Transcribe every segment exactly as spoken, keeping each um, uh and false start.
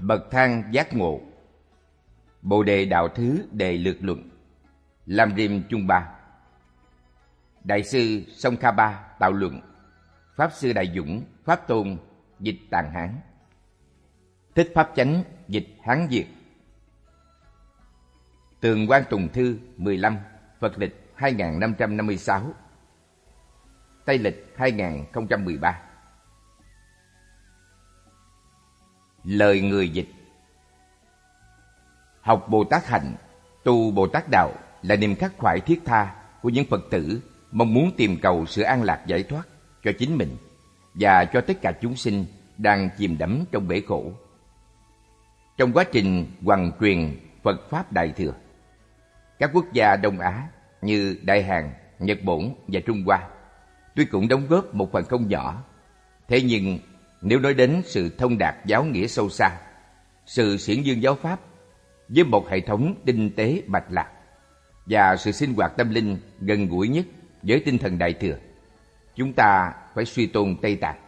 Bậc thang giác ngộ. Bồ đề đạo thứ đề lược luận. Lam Rim Chung Ba. Đại sư Song Kha Ba tạo luận. Pháp sư Đại Dũng, Pháp Tôn dịch Tạng Hán. Thích Pháp Chánh dịch Hán Việt. Tường Quang Tùng Thư mười lăm, Phật lịch hai nghìn năm trăm năm mươi sáu, Tây lịch hai nghìn không trăm mười ba. Lời người dịch. Học Bồ Tát hạnh, tu Bồ Tát đạo là niềm khắc khoải thiết tha của những Phật tử mong muốn tìm cầu sự an lạc giải thoát cho chính mình và cho tất cả chúng sinh đang chìm đắm trong bể khổ. Trong quá trình hoằng truyền Phật Pháp Đại Thừa, các quốc gia Đông Á như Đại Hàn, Nhật Bản và Trung Hoa tuy cũng đóng góp một phần không nhỏ, thế nhưng nếu nói đến sự thông đạt giáo nghĩa sâu xa, sự xiển dương giáo pháp với một hệ thống tinh tế mạch lạc và sự sinh hoạt tâm linh gần gũi nhất với tinh thần Đại Thừa, chúng ta phải suy tôn Tây Tạng.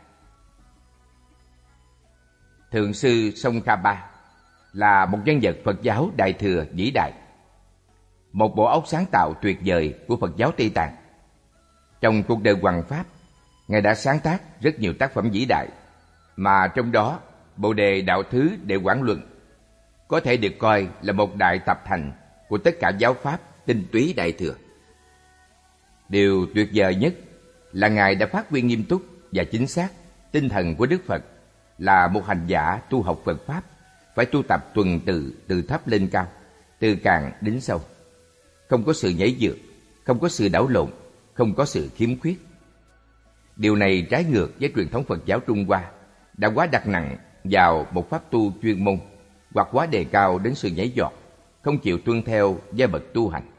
Thượng sư Song Kha Ba là một nhân vật Phật giáo Đại Thừa vĩ đại, một bộ óc sáng tạo tuyệt vời của Phật giáo Tây Tạng. Trong cuộc đời hoằng pháp, Ngài đã sáng tác rất nhiều tác phẩm vĩ đại, mà trong đó Bồ đề đạo thứ đệ quảng luận có thể được coi là một đại tập thành của tất cả giáo pháp tinh túy Đại Thừa. Điều tuyệt vời nhất là Ngài đã phát huy nghiêm túc và chính xác tinh thần của Đức Phật là một hành giả tu học Phật Pháp phải tu tập tuần tự từ thấp lên cao, từ cạn đến sâu. Không có sự nhảy vượt, không có sự đảo lộn, không có sự khiếm khuyết. Điều này trái ngược với truyền thống Phật giáo Trung Hoa đã quá đặt nặng vào một pháp tu chuyên môn hoặc quá đề cao đến sự nhảy vọt, không chịu tuân theo giai bậc tu hành.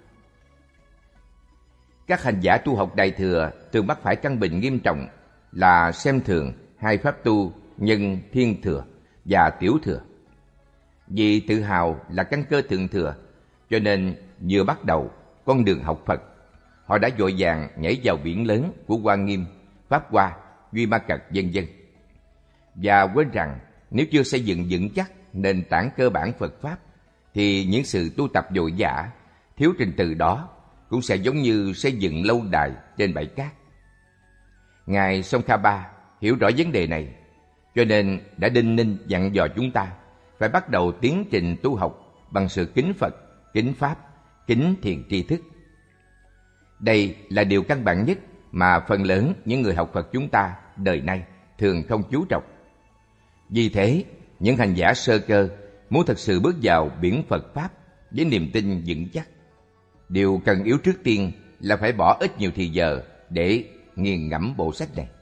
Các hành giả tu học Đại Thừa thường mắc phải căn bệnh nghiêm trọng là xem thường hai pháp tu nhân thiên thừa và tiểu thừa. Vì tự hào là căn cơ thượng thừa, cho nên vừa bắt đầu con đường học Phật, họ đã vội vàng nhảy vào biển lớn của Hoa Nghiêm, Pháp Hoa, Duy Ma Cật vân vân, và quên rằng nếu chưa xây dựng vững chắc nền tảng cơ bản Phật Pháp, thì những sự tu tập vội vã, thiếu trình tự đó cũng sẽ giống như xây dựng lâu đài trên bãi cát. Ngài Song Kha Ba hiểu rõ vấn đề này, cho nên đã đinh ninh dặn dò chúng ta phải bắt đầu tiến trình tu học bằng sự kính Phật, kính Pháp, kính thiền tri thức. Đây là điều căn bản nhất mà phần lớn những người học Phật chúng ta đời nay thường không chú trọng. Vì thế, những hành giả sơ cơ muốn thật sự bước vào biển Phật Pháp với niềm tin vững chắc, điều cần yếu trước tiên là phải bỏ ít nhiều thì giờ để nghiền ngẫm bộ sách này.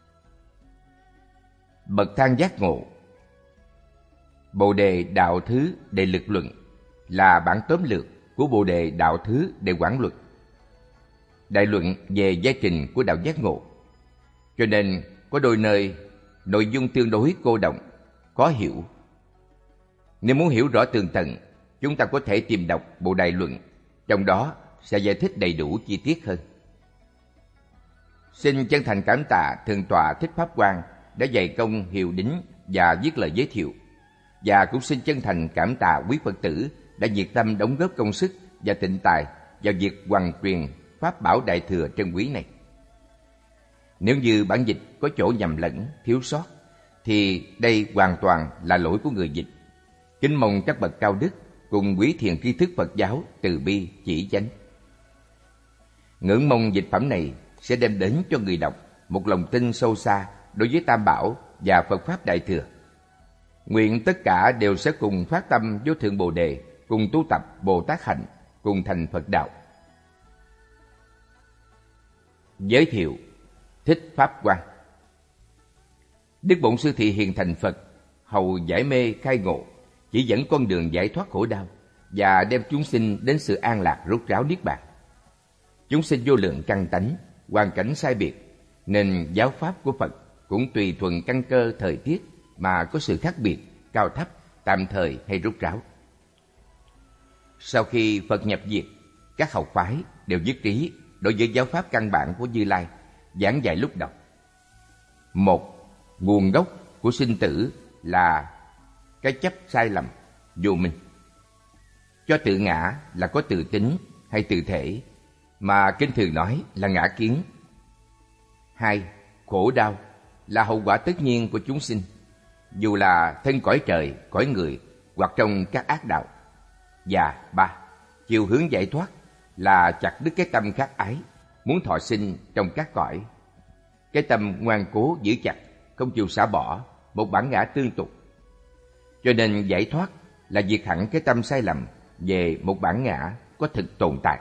Bậc thang giác ngộ. Bồ đề đạo thứ đệ lực luận là bản tóm lược của Bồ đề đạo thứ đệ quảng luận, đại luận về giai trình của đạo giác ngộ. Cho nên có đôi nơi nội dung tương đối cô đọng, khó hiểu. Nếu muốn hiểu rõ tường tận, chúng ta có thể tìm đọc bộ đại luận, trong đó sẽ giải thích đầy đủ chi tiết hơn. Xin chân thành cảm tạ Thượng tọa Thích Pháp Quang đã dày công hiệu đính và viết lời giới thiệu, và cũng xin chân thành cảm tạ quý Phật tử đã nhiệt tâm đóng góp công sức và tịnh tài vào việc hoằng truyền Pháp bảo Đại Thừa trân quý này. Nếu như bản dịch có chỗ nhầm lẫn, thiếu sót, thì đây hoàn toàn là lỗi của người dịch. Kính mong các bậc cao đức cùng quý thiền tri thức Phật giáo từ bi chỉ chánh. Ngưỡng mong dịch phẩm này sẽ đem đến cho người đọc một lòng tin sâu xa đối với Tam Bảo và Phật Pháp Đại Thừa. Nguyện tất cả đều sẽ cùng phát tâm vô thượng Bồ đề, cùng tu tập Bồ Tát hạnh, cùng thành Phật đạo. Giới thiệu Thích Pháp Quang. Đức Bổn Sư Thị Hiền thành Phật, hầu giải mê khai ngộ, chỉ dẫn con đường giải thoát khổ đau và đem chúng sinh đến sự an lạc rốt ráo niết bàn. Chúng sinh vô lượng căn tánh, hoàn cảnh sai biệt, nên giáo pháp của Phật cũng tùy thuận căn cơ thời tiết mà có sự khác biệt, cao thấp, tạm thời hay rốt ráo. Sau khi Phật nhập diệt, các học phái đều nhất trí đối với giáo pháp căn bản của Như Lai giảng dạy lúc đầu. Một, nguồn gốc của sinh tử là cái chấp sai lầm, vô minh. Cho tự ngã là có tự tính hay tự thể, mà kinh thường nói là ngã kiến. Hai, khổ đau là hậu quả tất nhiên của chúng sinh, dù là thân cõi trời, cõi người hoặc trong các ác đạo. Và ba, chiều hướng giải thoát là chặt đứt cái tâm khát ái, muốn thọ sinh trong các cõi. Cái tâm ngoan cố giữ chặt, không chịu xả bỏ một bản ngã tương tục. Cho nên giải thoát là diệt hẳn cái tâm sai lầm về một bản ngã có thực tồn tại.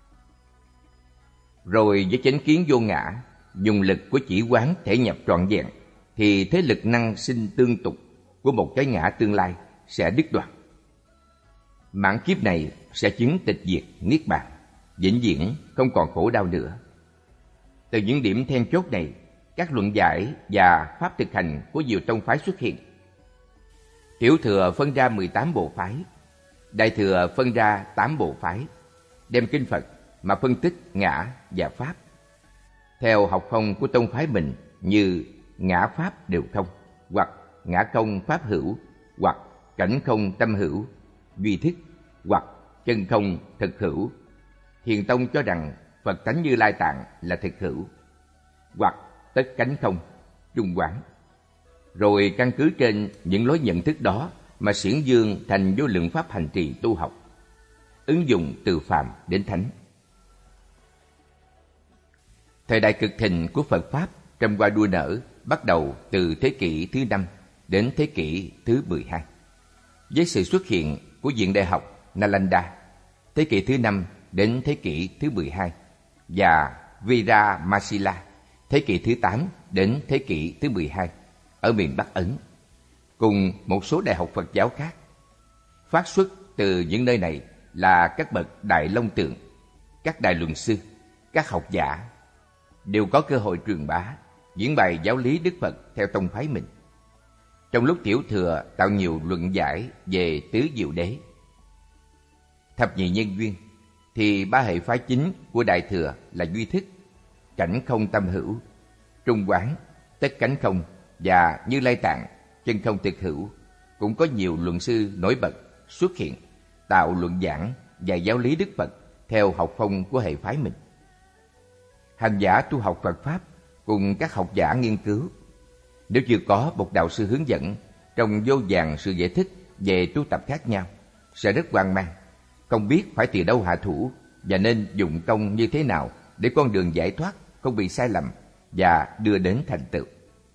Rồi với chánh kiến vô ngã, dùng lực của chỉ quán thể nhập trọn vẹn, thì thế lực năng sinh tương tục của một cái ngã tương lai sẽ đứt đoạn. Mãn kiếp này sẽ chứng tịch diệt niết bàn, vĩnh viễn không còn khổ đau nữa. Từ những điểm then chốt này, các luận giải và pháp thực hành của nhiều tông phái xuất hiện. Tiểu thừa phân ra mười tám bộ phái, đại thừa phân ra tám bộ phái, đem kinh Phật mà phân tích ngã và pháp. Theo học phong của tông phái mình như ngã pháp đều thông, hoặc ngã không pháp hữu, hoặc cảnh không tâm hữu, duy thức, hoặc chân không thực hữu. Thiền tông cho rằng Phật tánh Như Lai Tạng là thực hữu, hoặc tất cánh không, trung quán. Rồi căn cứ trên những lối nhận thức đó mà xiển dương thành vô lượng pháp hành trì tu học, ứng dụng từ phàm đến thánh. Thời đại cực thịnh của Phật Pháp trăm hoa đua nở bắt đầu từ thế kỷ thứ năm đến thế kỷ thứ mười hai. Với sự xuất hiện của Viện Đại học Nalanda, thế kỷ thứ năm đến thế kỷ thứ mười hai, và Viramasila, thế kỷ thứ tám đến thế kỷ thứ mười hai, ở miền Bắc Ấn, cùng một số đại học Phật giáo khác. Phát xuất từ những nơi này là các bậc đại long tượng, các đại luận sư, các học giả, đều có cơ hội truyền bá, diễn bày giáo lý Đức Phật theo tông phái mình. Trong lúc tiểu thừa tạo nhiều luận giải về tứ diệu đế, thập nhị nhân duyên, thì ba hệ phái chính của đại thừa là duy thức, cảnh không tâm hữu, trung quán, tất cánh không và Như Lai Tạng, chân không thực hữu, cũng có nhiều luận sư nổi bật xuất hiện, tạo luận giảng và giáo lý Đức Phật theo học phong của hệ phái mình. Hành giả tu học Phật Pháp cùng các học giả nghiên cứu, nếu chưa có một đạo sư hướng dẫn trong vô vàn sự giải thích về tu tập khác nhau, sẽ rất hoang mang, không biết phải từ đâu hạ thủ và nên dụng công như thế nào để con đường giải thoát không bị sai lầm và đưa đến thành tựu.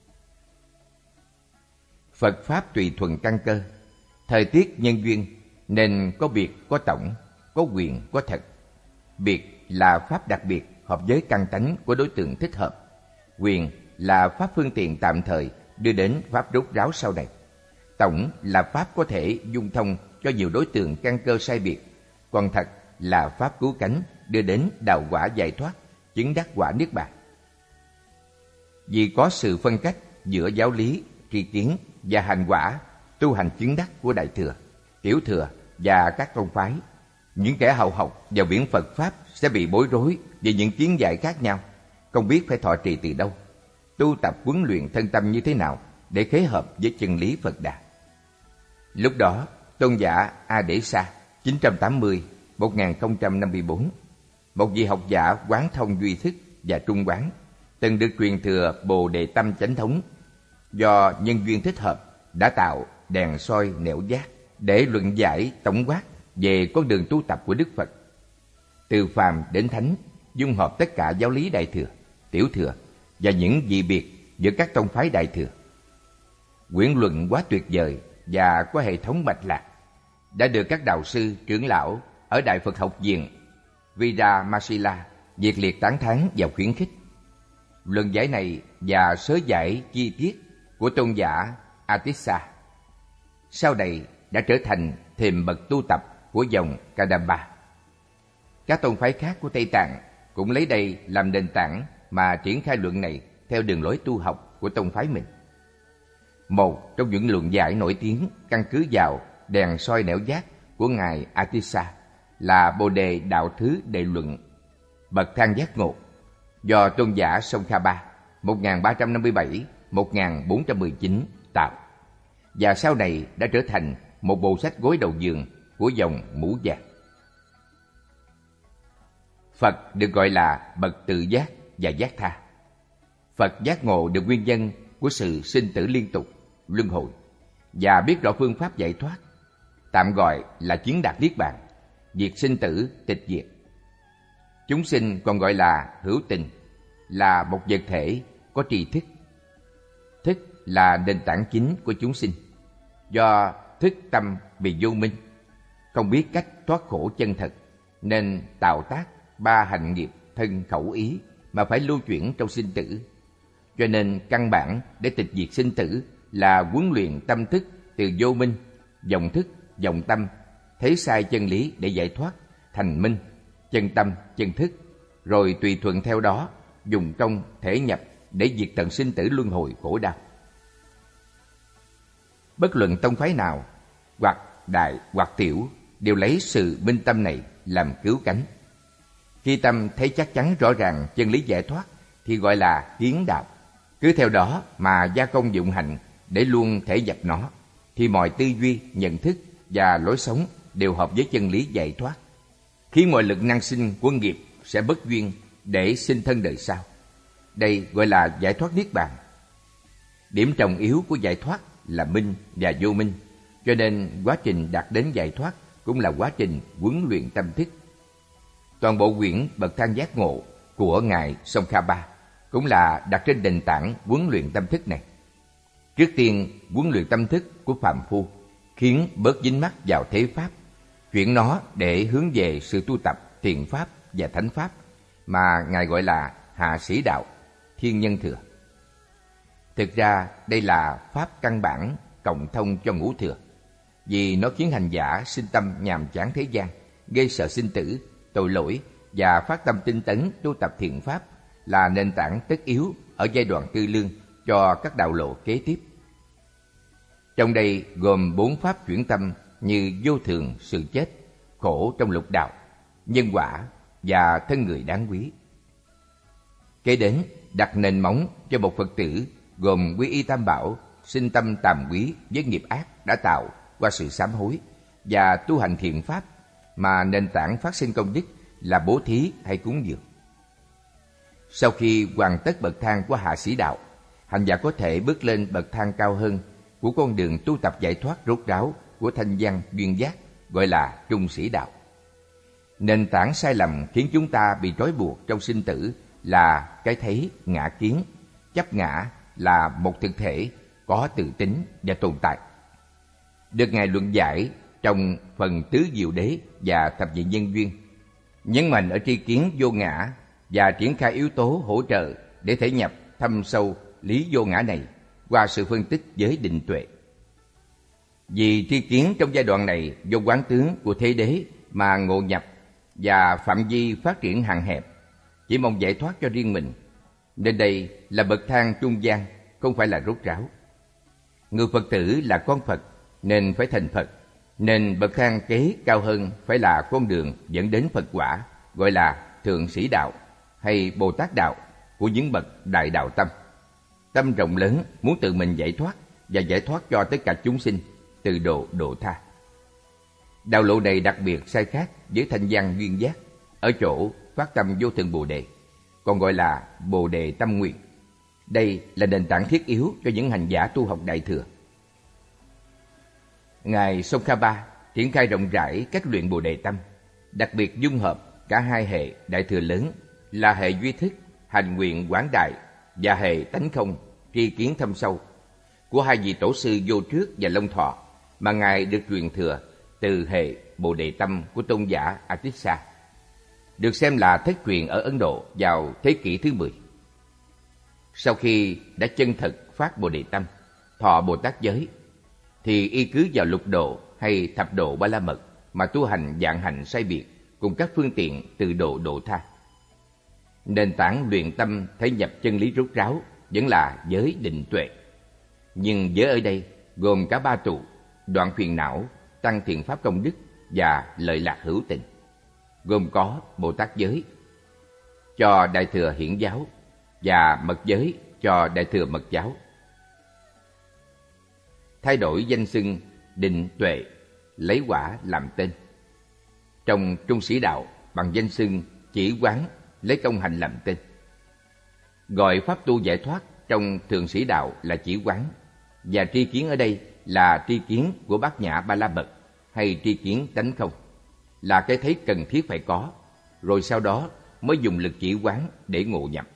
Phật Pháp tùy thuận căn cơ, thời tiết nhân duyên, nên có biệt có tổng, có quyền có thật. Biệt là pháp đặc biệt hợp với căn tánh của đối tượng thích hợp. Quyền là pháp phương tiện tạm thời đưa đến pháp rốt ráo sau này. Tổng là pháp có thể dung thông cho nhiều đối tượng căn cơ sai biệt. Còn thật là pháp cứu cánh đưa đến đạo quả giải thoát, chứng đắc quả niết bàn. Vì có sự phân cách giữa giáo lý, tri kiến và hành quả, tu hành chứng đắc của đại thừa, tiểu thừa và các tông phái, những kẻ hậu học vào biển Phật Pháp sẽ bị bối rối về những kiến giải khác nhau, không biết phải thọ trì từ đâu, tu tập huấn luyện thân tâm như thế nào để khế hợp với chân lý Phật Đà. Lúc đó, tôn giả A Đế Sa chín trăm tám mươi đến một nghìn không trăm năm mươi tư, một vị học giả quán thông duy thức và trung quán, từng được truyền thừa Bồ Đề Tâm Chánh Thống, do nhân duyên thích hợp đã tạo đèn soi nẻo giác để luận giải tổng quát về con đường tu tập của Đức Phật, từ phàm đến thánh, dung hợp tất cả giáo lý đại thừa, tiểu thừa và những dị biệt giữa các tông phái đại thừa. Quyển luận quá tuyệt vời và có hệ thống mạch lạc, đã được các đạo sư trưởng lão ở Đại Phật học viện Viramasila nhiệt liệt tán thán và khuyến khích. Luận giải này và sớ giải chi tiết của tôn giả Atissa sau này đã trở thành thềm bậc tu tập của dòng Kadamba. Các tông phái khác của Tây Tạng cũng lấy đây làm nền tảng mà triển khai luận này theo đường lối tu học của tông phái mình. Một trong những luận giải nổi tiếng căn cứ vào đèn soi nẻo giác của ngài Atissa là Bồ Đề Đạo Thứ Đệ Luận, bậc thang giác ngộ, do tôn giả Songkhapa một nghìn ba trăm năm mươi bảy đến một nghìn bốn trăm mười chín tạo. và sau này đã trở thành một bộ sách gối đầu giường của dòng Mũ Vàng. Phật được gọi là bậc tự giác và giác tha. Phật giác ngộ được nguyên nhân của sự sinh tử liên tục, luân hồi, và biết rõ phương pháp giải thoát, tạm gọi là chứng đạt niết bàn, diệt sinh tử, tịch diệt. Chúng sinh còn gọi là hữu tình, là một vật thể có tri thức. Thức là nền tảng chính của chúng sinh. Do thức tâm vì vô minh, không biết cách thoát khổ chân thật, nên tạo tác ba hành nghiệp thân khẩu ý mà phải lưu chuyển trong sinh tử. Cho nên căn bản để tịch diệt sinh tử là huấn luyện tâm thức từ vô minh, vọng thức, vọng tâm, thấy sai chân lý để giải thoát, thành minh, chân tâm, chân thức, rồi tùy thuận theo đó dùng công thể nhập để diệt tận sinh tử luân hồi khổ đau. Bất luận tông phái nào, hoặc đại hoặc tiểu, đều lấy sự minh tâm này làm cứu cánh. Khi tâm thấy chắc chắn rõ ràng chân lý giải thoát thì gọi là kiến đạo. Cứ theo đó mà gia công dụng hạnh để luôn thể nhập nó, thì mọi tư duy, nhận thức và lối sống đều hợp với chân lý giải thoát, khiến mọi lực năng sinh của nghiệp sẽ bất duyên để sinh thân đời sau. Đây gọi là giải thoát niết bàn. Điểm trọng yếu của giải thoát là minh và vô minh, cho nên quá trình đạt đến giải thoát cũng là quá trình huấn luyện tâm thức. Toàn bộ quyển Bậc Thang Giác Ngộ của Ngài Tsongkhapa cũng là đặt trên nền tảng huấn luyện tâm thức này. Trước tiên, huấn luyện tâm thức của phàm phu, khiến bớt dính mắc vào thế pháp, chuyển nó để hướng về sự tu tập thiện pháp và thánh pháp mà Ngài gọi là hạ sĩ đạo, thiên nhân thừa. Thực ra đây là pháp căn bản cộng thông cho ngũ thừa, vì nó khiến hành giả sinh tâm nhàm chán thế gian, gây sợ sinh tử, tội lỗi và phát tâm tinh tấn tu tập thiện pháp là nền tảng tất yếu ở giai đoạn tư lương cho các đạo lộ kế tiếp. Trong đây gồm bốn pháp chuyển tâm như vô thường, sự chết, khổ trong lục đạo, nhân quả và thân người đáng quý. Kế đến đặt nền móng cho một Phật tử gồm quy y tam bảo, sinh tâm tàm quý với nghiệp ác đã tạo qua sự sám hối, và tu hành thiện pháp mà nền tảng phát sinh công đức là bố thí hay cúng dường. Sau khi hoàn tất bậc thang của hạ sĩ đạo, hành giả có thể bước lên bậc thang cao hơn của con đường tu tập giải thoát rốt ráo của thanh văn duyên giác, gọi là trung sĩ đạo. Nền tảng sai lầm khiến chúng ta bị trói buộc trong sinh tử là cái thấy ngã kiến, chấp ngã là một thực thể có tự tính và tồn tại. Được Ngài luận giải trong phần Tứ Diệu Đế và Thập Nhị Nhân Duyên, nhấn mạnh ở tri kiến vô ngã và triển khai yếu tố hỗ trợ để thể nhập thâm sâu lý vô ngã này qua sự phân tích với định tuệ. Vì tri kiến trong giai đoạn này do quán tướng của thế đế mà ngộ nhập và phạm vi phát triển hạn hẹp, chỉ mong giải thoát cho riêng mình, nên đây là bậc thang trung gian, không phải là rốt ráo. Người Phật tử là con Phật nên phải thành Phật, nên bậc thang kế cao hơn phải là con đường dẫn đến Phật quả, gọi là thượng sĩ đạo hay Bồ Tát đạo của những bậc đại đạo tâm. Tâm rộng lớn muốn tự mình giải thoát và giải thoát cho tất cả chúng sinh, từ độ độ tha. Đạo lộ này đặc biệt sai khác với thanh văn duyên giác ở chỗ phát tâm vô thượng Bồ Đề, còn gọi là Bồ Đề tâm nguyện. Đây là nền tảng thiết yếu cho những hành giả tu học Đại Thừa. Ngài Tsongkhapa triển khai rộng rãi cách luyện Bồ Đề tâm, đặc biệt dung hợp cả hai hệ Đại Thừa lớn là hệ duy thức, hành nguyện quảng đại và hệ tánh không, tri kiến thâm sâu của hai vị tổ sư Vô Trước và Long Thọ, mà Ngài được truyền thừa từ hệ Bồ Đề tâm của tôn giả Atissa, được xem là thất truyền ở Ấn Độ vào thế kỷ thứ mười. Sau khi đã chân thực phát Bồ Đề tâm, thọ Bồ Tát giới, thì y cứ vào lục độ hay thập độ Ba La Mật mà tu hành dạng hành sai biệt cùng các phương tiện từ độ độ tha. Nền tảng luyện tâm thể nhập chân lý rốt ráo vẫn là giới định tuệ, nhưng giới ở đây gồm cả ba trụ: đoạn phiền não, tăng thiện pháp công đức và lợi lạc hữu tình, gồm có Bồ Tát giới cho Đại Thừa Hiển giáo và mật giới cho Đại Thừa Mật giáo. thay đổi danh xưng Định Tuệ, lấy quả làm tên. Trong Trung Sĩ Đạo bằng danh xưng Chỉ Quán, lấy công hành làm tên. Gọi pháp tu giải thoát trong Thượng Sĩ Đạo là Chỉ Quán, và tri kiến ở đây là tri kiến của Bát Nhã Ba La Mật hay tri kiến tánh không, là cái thấy cần thiết phải có, rồi sau đó mới dùng lực chỉ quán để ngộ nhập.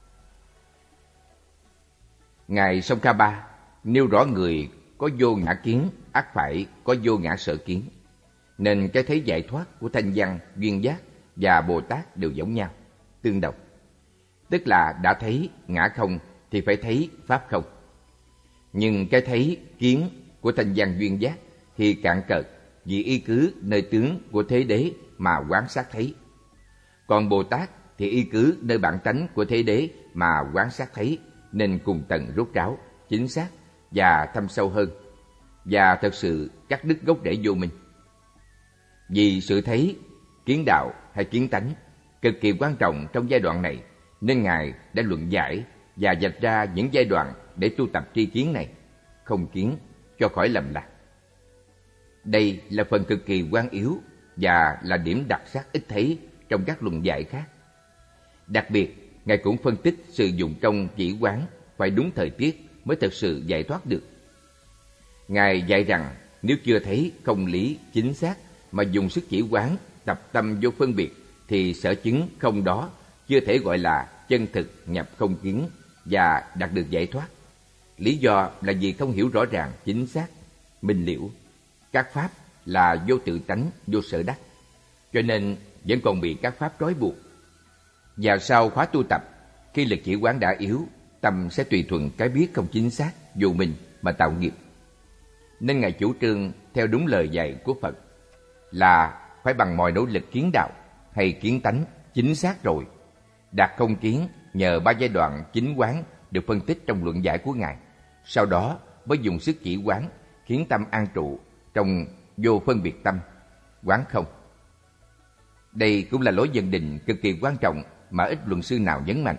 Ngài Tsongkhapa nêu rõ người có vô ngã kiến ắt phải có vô ngã sở kiến, nên cái thấy giải thoát của Thanh Văn, Duyên Giác và Bồ Tát đều giống nhau, tương đồng. Tức là đã thấy ngã không thì phải thấy pháp không. Nhưng cái thấy kiến của Thanh Văn, Duyên Giác thì cạn cợt, vì y cứ nơi tướng của thế đế mà quán sát thấy. Còn Bồ Tát thì y cứ nơi bản tánh của thế đế mà quán sát thấy, nên cùng tầng rốt ráo, chính xác và thâm sâu hơn, và thật sự cắt đứt gốc rễ vô minh. Vì sự thấy, kiến đạo hay kiến tánh cực kỳ quan trọng trong giai đoạn này, nên Ngài đã luận giải và vạch ra những giai đoạn để tu tập tri kiến này, không kiến, cho khỏi lầm lạc. Đây là phần cực kỳ quan yếu và là điểm đặc sắc ít thấy trong các luận giải khác. Đặc biệt, Ngài cũng phân tích sử dụng trong chỉ quán phải đúng thời tiết mới thực sự giải thoát được. Ngài dạy rằng nếu chưa thấy không lý chính xác mà dùng sức chỉ quán tập tâm vô phân biệt thì sở chứng không đó chưa thể gọi là chân thực nhập không kiến và đạt được giải thoát. Lý do là vì không hiểu rõ ràng chính xác, minh liễu. Các pháp là vô tự tánh, vô sở đắc, cho nên vẫn còn bị các pháp trói buộc. Và sau khóa tu tập, khi lực chỉ quán đã yếu, tâm sẽ tùy thuận cái biết không chính xác, vô minh mà tạo nghiệp. Nên Ngài chủ trương theo đúng lời dạy của Phật là phải bằng mọi nỗ lực kiến đạo hay kiến tánh chính xác rồi. Đạt không kiến nhờ ba giai đoạn chính quán được phân tích trong luận giải của Ngài. Sau đó mới dùng sức chỉ quán khiến tâm an trụ trong vô phân biệt tâm, quán không. Đây cũng là lối nhận định cực kỳ quan trọng mà ít luận sư nào nhấn mạnh.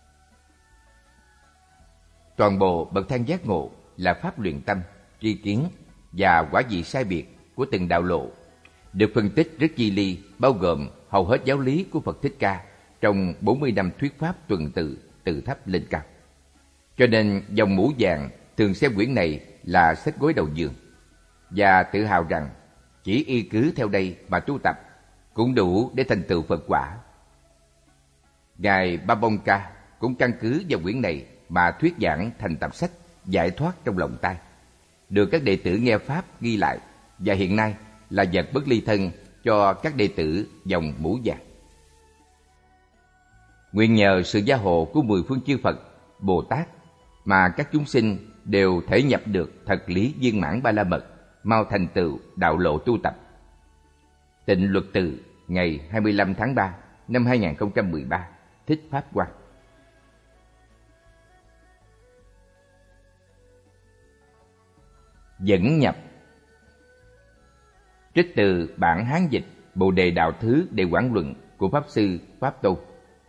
Toàn bộ bậc thang giác ngộ là pháp luyện tâm, tri kiến và quả vị sai biệt của từng đạo lộ, được phân tích rất chi ly, bao gồm hầu hết giáo lý của Phật Thích Ca trong bốn mươi năm thuyết pháp tuần tự từ thấp lên cao. Cho nên dòng mũ vàng thường xem quyển này là xếp gối đầu giường, và tự hào rằng chỉ y cứ theo đây mà tu tập cũng đủ để thành tựu Phật quả. Ngài Babonka cũng căn cứ vào quyển này mà thuyết giảng thành tập sách Giải thoát trong lòng tai, được các đệ tử nghe pháp ghi lại, và hiện nay là vật bất ly thân cho các đệ tử dòng mũ vàng. Nguyện nhờ sự gia hộ của mười phương chư Phật, Bồ Tát mà các chúng sinh đều thể nhập được thật lý viên mãn ba la mật, mau thành tựu đạo lộ tu tập. Tịnh Luật Từ ngày hai mươi lăm tháng ba năm hai nghìn không trăm mười ba, Thích Pháp Quan. Dẫn nhập. Trích từ bản Hán dịch Bồ Đề Đạo Thứ Đệ Quảng Luận của Pháp Sư Pháp Tô.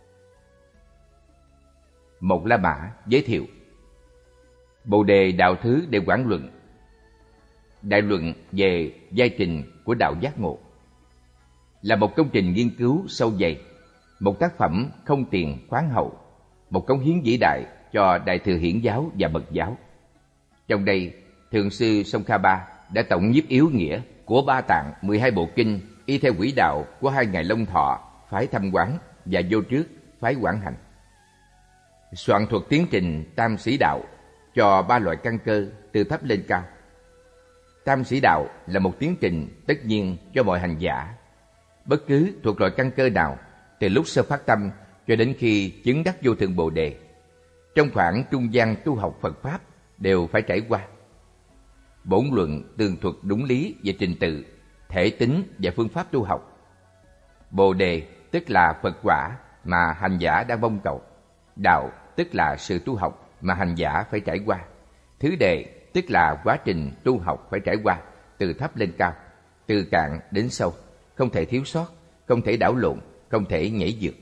Một La Mã giới thiệu Bồ Đề Đạo Thứ Đệ Quảng Luận, đại luận về giai trình của đạo giác ngộ, là một công trình nghiên cứu sâu dày, một tác phẩm không tiền khoáng hậu, một cống hiến vĩ đại cho Đại Thừa Hiển Giáo và Mật Giáo. Trong đây, Thượng sư Tsongkhapa đã tổng nhiếp yếu nghĩa của ba tạng mười hai bộ kinh y theo quỹ đạo của hai ngài Long Thọ, phái Thâm Quán, và Vô Trước, phái Quảng Hành. Soạn thuật tiến trình Tam Sĩ Đạo cho ba loại căn cơ từ thấp lên cao. Tam Sĩ Đạo là một tiến trình tất nhiên cho mọi hành giả, bất cứ thuộc loại căn cơ nào, từ lúc sơ phát tâm cho đến khi chứng đắc vô thượng Bồ Đề, trong khoảng trung gian tu học Phật Pháp đều phải trải qua. Bổn luận tường thuật đúng lý về trình tự, thể tính và phương pháp tu học. Bồ Đề tức là Phật quả mà hành giả đang mong cầu. Đạo tức là sự tu học mà hành giả phải trải qua. Thứ đệ tức là quá trình tu học phải trải qua, từ thấp lên cao, từ cạn đến sâu, không thể thiếu sót, không thể đảo lộn, không thể nhảy vượt.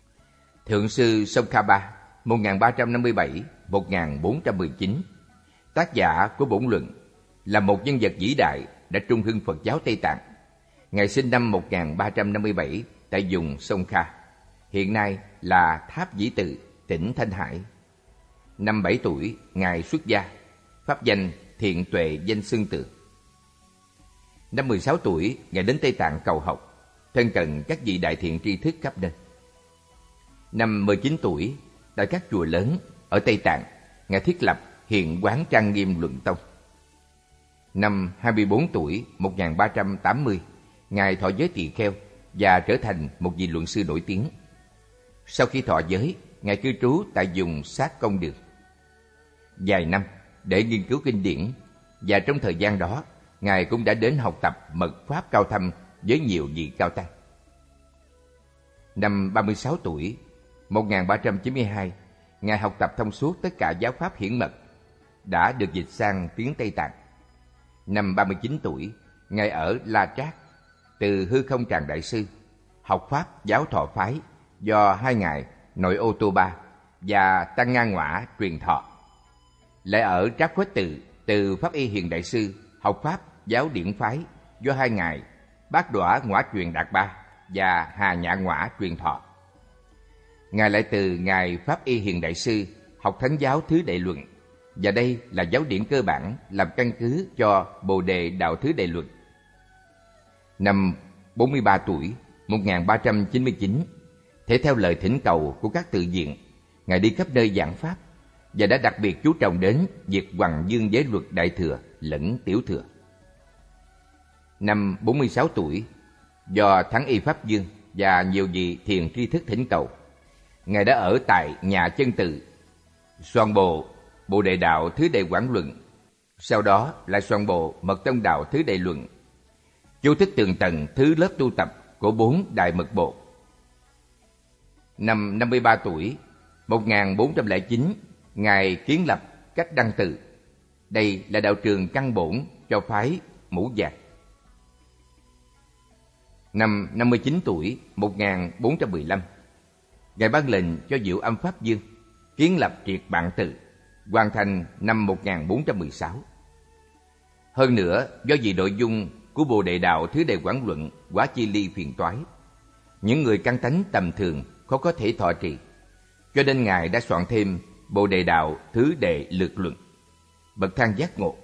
Thượng sư Tsongkhapa một nghìn ba trăm năm mươi bảy đến một nghìn bốn trăm mười chín Tác giả của bổn luận là một nhân vật vĩ đại đã trung hưng Phật giáo Tây Tạng. Ngài sinh năm một nghìn ba trăm năm mươi bảy tại vùng Sông Kha, hiện nay là Tháp Dĩ Tự, tỉnh Thanh Hải. Năm bảy tuổi, Ngài xuất gia, pháp danh Thiện Tuệ Danh Xưng Tượng. Năm mười sáu tuổi, Ngài đến Tây Tạng cầu học, thân cận các vị đại thiện tri thức khắp nơi. Năm mười chín tuổi, tại các chùa lớn ở Tây Tạng, Ngài thiết lập Hiện Quán Trang Nghiêm Luận Tông. Năm hai mươi bốn tuổi, một nghìn ba trăm tám mươi, Ngài thọ giới tỳ kheo và trở thành một vị luận sư nổi tiếng. Sau khi thọ giới, Ngài cư trú tại vùng Sát Công Đường vài năm để nghiên cứu kinh điển, và trong thời gian đó, Ngài cũng đã đến học tập mật pháp cao thâm với nhiều vị cao tăng. Năm ba mươi sáu tuổi, một nghìn ba trăm chín mươi hai, Ngài học tập thông suốt tất cả giáo pháp hiển mật, đã được dịch sang tiếng Tây Tạng. Năm ba mươi chín tuổi, Ngài ở La Trác, từ Hư Không Tràng Đại Sư, học pháp giáo thọ phái do hai ngài Nội Ô Tô Ba và Tăng Nga Ngõa truyền thọ. Lại ở Trác Khuếch Tự, từ Pháp Y Hiền Đại Sư, học pháp giáo điển phái do hai ngài Bát Đọa Ngõa Truyền Đạt Ba và Hà Nhạ Ngõa truyền thọ. Ngài lại từ ngài Pháp Y Hiền Đại Sư học Thánh giáo Thứ Đệ Luận, và đây là giáo điển cơ bản làm căn cứ cho Bồ Đề Đạo Thứ Đệ Luận. Năm bốn mươi ba tuổi, một nghìn ba trăm chín mươi chín, thể theo lời thỉnh cầu của các tự viện, Ngài đi khắp nơi giảng pháp và đã đặc biệt chú trọng đến việc hoằng dương giới luật Đại Thừa lẫn Tiểu Thừa. Năm bốn mươi sáu tuổi, do Thắng Y Pháp Dương và nhiều vị thiền tri thức thỉnh cầu, Ngài đã ở tại nhà Chân Tự, soạn bộ Bồ Đề Đạo Thứ Đệ Quảng Luận, sau đó lại soạn bộ Mật Tông Đạo Thứ Đệ Luận, chú thích tường tầng thứ lớp tu tập của bốn Đại Mật Bộ. Năm năm mươi ba tuổi, một nghìn bốn trăm lẻ chín, Ngài kiến lập Cách Đăng Tự. Đây là đạo trường căn bổn cho phái Mũ Vàng. Năm năm mươi chín tuổi, một nghìn bốn trăm mười lăm, Ngài ban lệnh cho Diệu Âm Pháp Dương kiến lập Triệt Bạn Tự, hoàn thành năm một nghìn bốn trăm mười sáu. Hơn nữa, do vì nội dung của Bồ Đề Đạo Thứ Đệ Quảng Luận quá chi ly phiền toái, những người căn tánh tầm thường khó có thể thọ trì, cho nên Ngài đã soạn thêm Bồ Đề Đạo Thứ Đệ Lược Luận, bậc thang giác ngộ.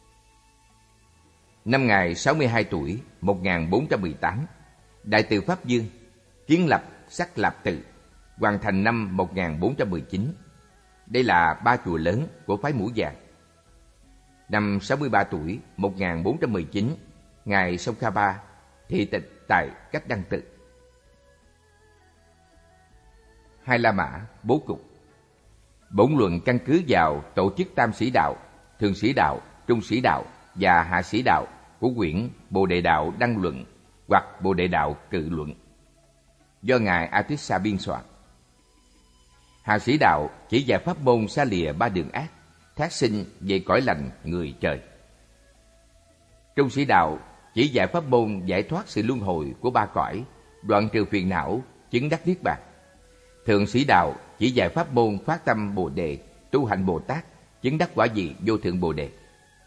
Năm Ngài sáu mươi hai tuổi, một nghìn bốn trăm mười tám, Đại Từ Pháp Dương kiến lập Sắc Lạp Tự, hoàn thành năm một nghìn bốn trăm mười chín. Đây là ba chùa lớn của phái Mũ Vàng. Năm sáu mươi ba tuổi, một nghìn bốn trăm mười chín, Ngài Sông Kha Ba thị tịch tại Cách Đăng Tự. Hai La Mã bố cục. Bổn luận căn cứ vào tổ chức Tam Sĩ Đạo, Thượng Sĩ Đạo, Trung Sĩ Đạo và Hạ Sĩ Đạo của quyển Bồ Đề Đạo Đăng Luận hoặc Bồ Đề Đạo Cự Luận do ngài Atissa biên soạn. Hạ Sĩ Đạo chỉ dạy pháp môn xa lìa ba đường ác, thác sinh về cõi lành người trời. Trung Sĩ Đạo chỉ dạy pháp môn giải thoát sự luân hồi của ba cõi, đoạn trừ phiền não, chứng đắc niết bàn. Thượng Sĩ Đạo chỉ dạy pháp môn phát tâm Bồ Đề, tu hành Bồ Tát, chứng đắc quả vị vô thượng Bồ Đề.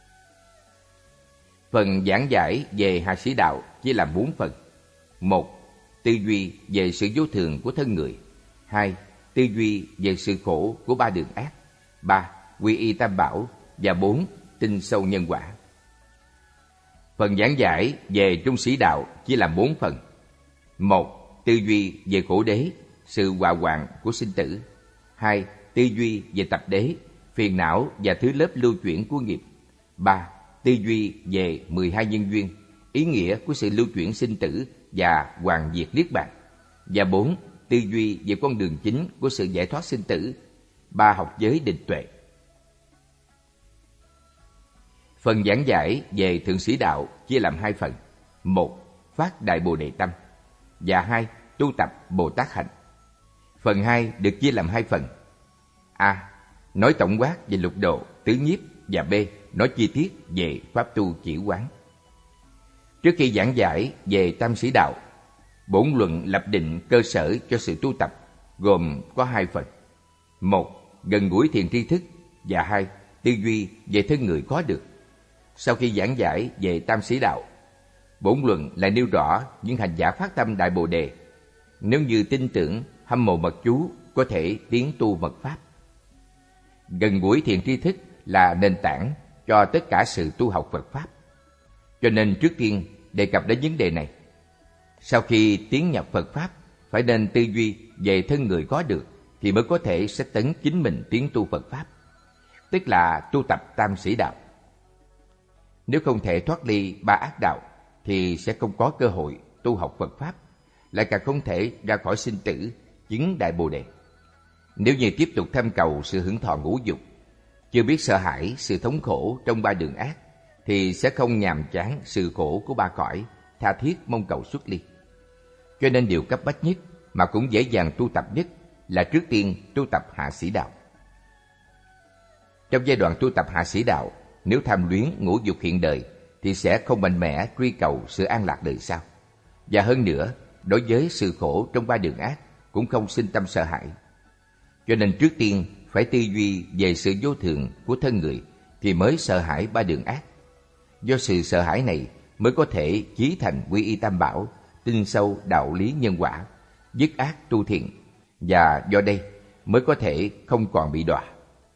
Phần giảng giải về Hạ Sĩ Đạo chia làm bốn phần. Một, tư duy về sự vô thường của thân người. Hai, tư duy về sự khổ của ba đường ác. Ba, quy y tam bảo. Và bốn, tin sâu nhân quả. Phần giảng giải về Trung Sĩ Đạo chia làm bốn phần. Một, tư duy về khổ đế, sự hòa hoạn của sinh tử. Hai, tư duy về tập đế, phiền não và thứ lớp lưu chuyển của nghiệp. Ba, tư duy về mười hai nhân duyên, ý nghĩa của sự lưu chuyển sinh tử và hoàn diệt niết bàn. Và bốn, tư duy về con đường chính của sự giải thoát sinh tử, ba học giới định tuệ. Phần giảng giải về Thượng Sĩ Đạo chia làm hai phần. Một, phát Đại Bồ Đề Tâm. Và hai, tu tập Bồ Tát Hạnh. Phần hai được chia làm hai phần. A, nói tổng quát về lục độ, tứ nhiếp. Và B, nói chi tiết về pháp tu chỉ quán. Trước khi giảng giải về Tam Sĩ Đạo, bổn luận lập định cơ sở cho sự tu tập, gồm có hai phần. Một, gần gũi thiền tri thức. Và hai, tư duy về thân người có được. Sau khi giảng giải về tam sĩ đạo, bổn luận lại nêu rõ những hành giả phát tâm Đại Bồ Đề, nếu như tin tưởng, hâm mộ mật chú, có thể tiến tu mật pháp. Gần gũi thiện tri thức là nền tảng cho tất cả sự tu học Phật pháp. Cho nên trước tiên đề cập đến vấn đề này. Sau khi tiến nhập Phật pháp, phải nên tư duy về thân người có được thì mới có thể sẽ tấn chính mình tiến tu Phật pháp, tức là tu tập tam sĩ đạo. Nếu không thể thoát ly ba ác đạo thì sẽ không có cơ hội tu học Phật pháp, lại càng không thể ra khỏi sinh tử chứng Đại Bồ Đề. Nếu như tiếp tục tham cầu sự hưởng thọ ngũ dục, chưa biết sợ hãi sự thống khổ trong ba đường ác, thì sẽ không nhàm chán sự khổ của ba cõi, tha thiết mong cầu xuất ly. Cho nên điều cấp bách nhất mà cũng dễ dàng tu tập nhất là trước tiên tu tập hạ sĩ đạo. Trong giai đoạn tu tập hạ sĩ đạo, nếu tham luyến ngũ dục hiện đời thì sẽ không mạnh mẽ truy cầu sự an lạc đời sau. Và hơn nữa, đối với sự khổ trong ba đường ác cũng không sinh tâm sợ hãi. Cho nên trước tiên phải tư duy về sự vô thường của thân người thì mới sợ hãi ba đường ác. Do sự sợ hãi này mới có thể chí thành quy y tam bảo, tin sâu đạo lý nhân quả, dứt ác tu thiện, và do đây mới có thể không còn bị đọa.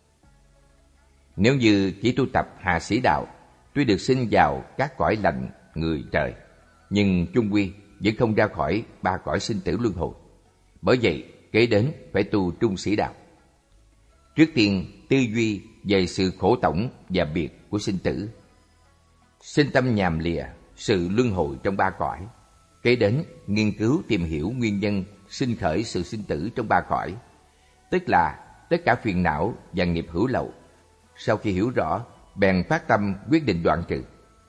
Nếu như chỉ tu tập hạ sĩ đạo, tuy được sinh vào các cõi lành người trời, nhưng chung quy vẫn không ra khỏi ba cõi sinh tử luân hồi. Bởi vậy, kế đến phải tu trung sĩ đạo. Trước tiên tư duy về sự khổ tổng và biệt của sinh tử, sinh tâm nhàm lìa sự luân hồi trong ba cõi. Kế đến nghiên cứu tìm hiểu nguyên nhân sinh khởi sự sinh tử trong ba cõi, tức là tất cả phiền não và nghiệp hữu lậu. Sau khi hiểu rõ, bèn phát tâm quyết định đoạn trừ.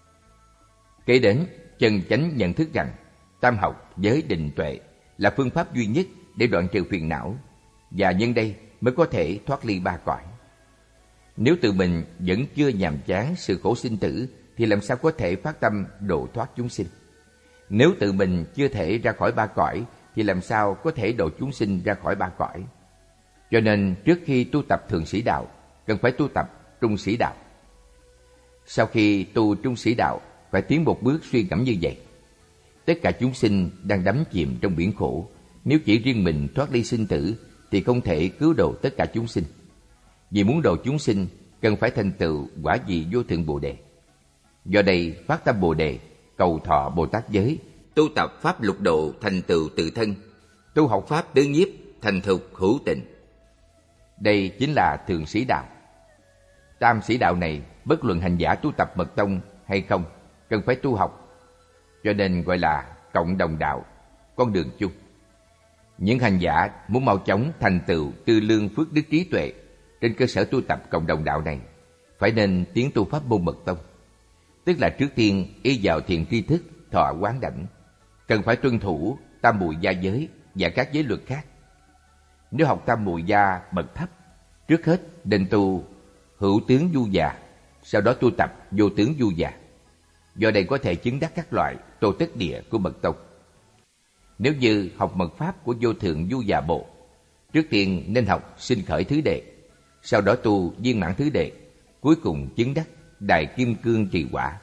Kế đến chân chánh nhận thức rằng tam học với định tuệ là phương pháp duy nhất để đoạn trừ phiền não, và nhân đây mới có thể thoát ly ba cõi. Nếu tự mình vẫn chưa nhàm chán sự khổ sinh tử thì làm sao có thể phát tâm độ thoát chúng sinh? Nếu tự mình chưa thể ra khỏi ba cõi thì làm sao có thể độ chúng sinh ra khỏi ba cõi? Cho nên trước khi tu tập thượng sĩ đạo, cần phải tu tập trung sĩ đạo. Sau khi tu trung sĩ đạo, phải tiến một bước suy ngẫm như vậy. Tất cả chúng sinh đang đắm chìm trong biển khổ, nếu chỉ riêng mình thoát ly sinh tử thì không thể cứu độ tất cả chúng sinh. Vì muốn độ chúng sinh, cần phải thành tựu quả vị vô thượng Bồ Đề. Do đây phát tâm Bồ Đề, cầu thọ Bồ Tát giới, tu tập pháp lục độ thành tựu tự thân, tu học pháp tứ nhiếp thành thục hữu tình. Đây chính là thượng sĩ đạo. Tam sĩ đạo này, bất luận hành giả tu tập mật tông hay không, cần phải tu học, cho nên gọi là cộng đồng đạo, con đường chung. Những hành giả muốn mau chóng thành tựu tư lương phước đức trí tuệ, trên cơ sở tu tập cộng đồng đạo này, phải nên tiến tu pháp môn mật tông, tức là trước tiên y vào thiền tri thức, thọ quán đảnh, cần phải tuân thủ tam muội gia giới và các giới luật khác. Nếu học tam muội gia bậc thấp, trước hết nên tu hữu tướng du già, sau đó tu tập vô tướng du già. Do đây có thể chứng đắc các loại tô tất địa của mật tông. Nếu như học mật pháp của vô thượng du già bộ, trước tiên nên học sinh khởi thứ đệ, sau đó tu viên mãn thứ đệ, cuối cùng chứng đắc đại kim cương trì quả.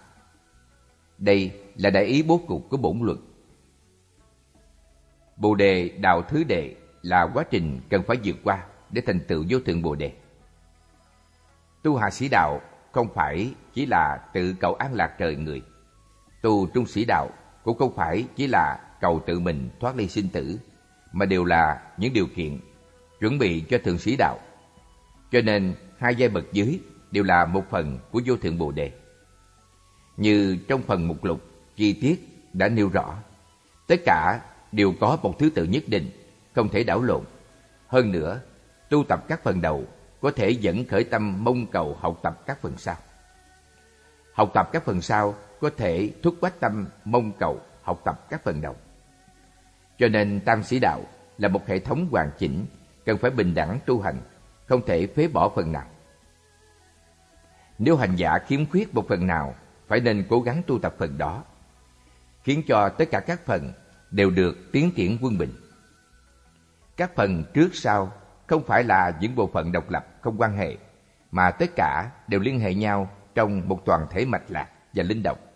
Đây là đại ý bố cục của bổn luận. Bồ đề đạo thứ đệ là quá trình cần phải vượt qua để thành tựu vô thượng Bồ đề. Tu hạ sĩ đạo không phải chỉ là tự cầu an lạc trời người. Tu trung sĩ đạo cũng không phải chỉ là cầu tự mình thoát ly sinh tử, mà đều là những điều kiện chuẩn bị cho thượng sĩ đạo. Cho nên hai giai bậc dưới đều là một phần của vô thượng Bồ đề. Như trong phần mục lục chi tiết đã nêu rõ, tất cả đều có một thứ tự nhất định, không thể đảo lộn. Hơn nữa, tu tập các phần đầu có thể dẫn khởi tâm mong cầu học tập các phần sau. Học tập các phần sau có thể thúc bách tâm mong cầu học tập các phần đầu. Cho nên tam sĩ đạo là một hệ thống hoàn chỉnh, cần phải bình đẳng tu hành, không thể phế bỏ phần nào. Nếu hành giả khiếm khuyết một phần nào, phải nên cố gắng tu tập phần đó, khiến cho tất cả các phần đều được tiến triển quân bình. Các phần trước sau không phải là những bộ phận độc lập không quan hệ, mà tất cả đều liên hệ nhau trong một toàn thể mạch lạc và linh động.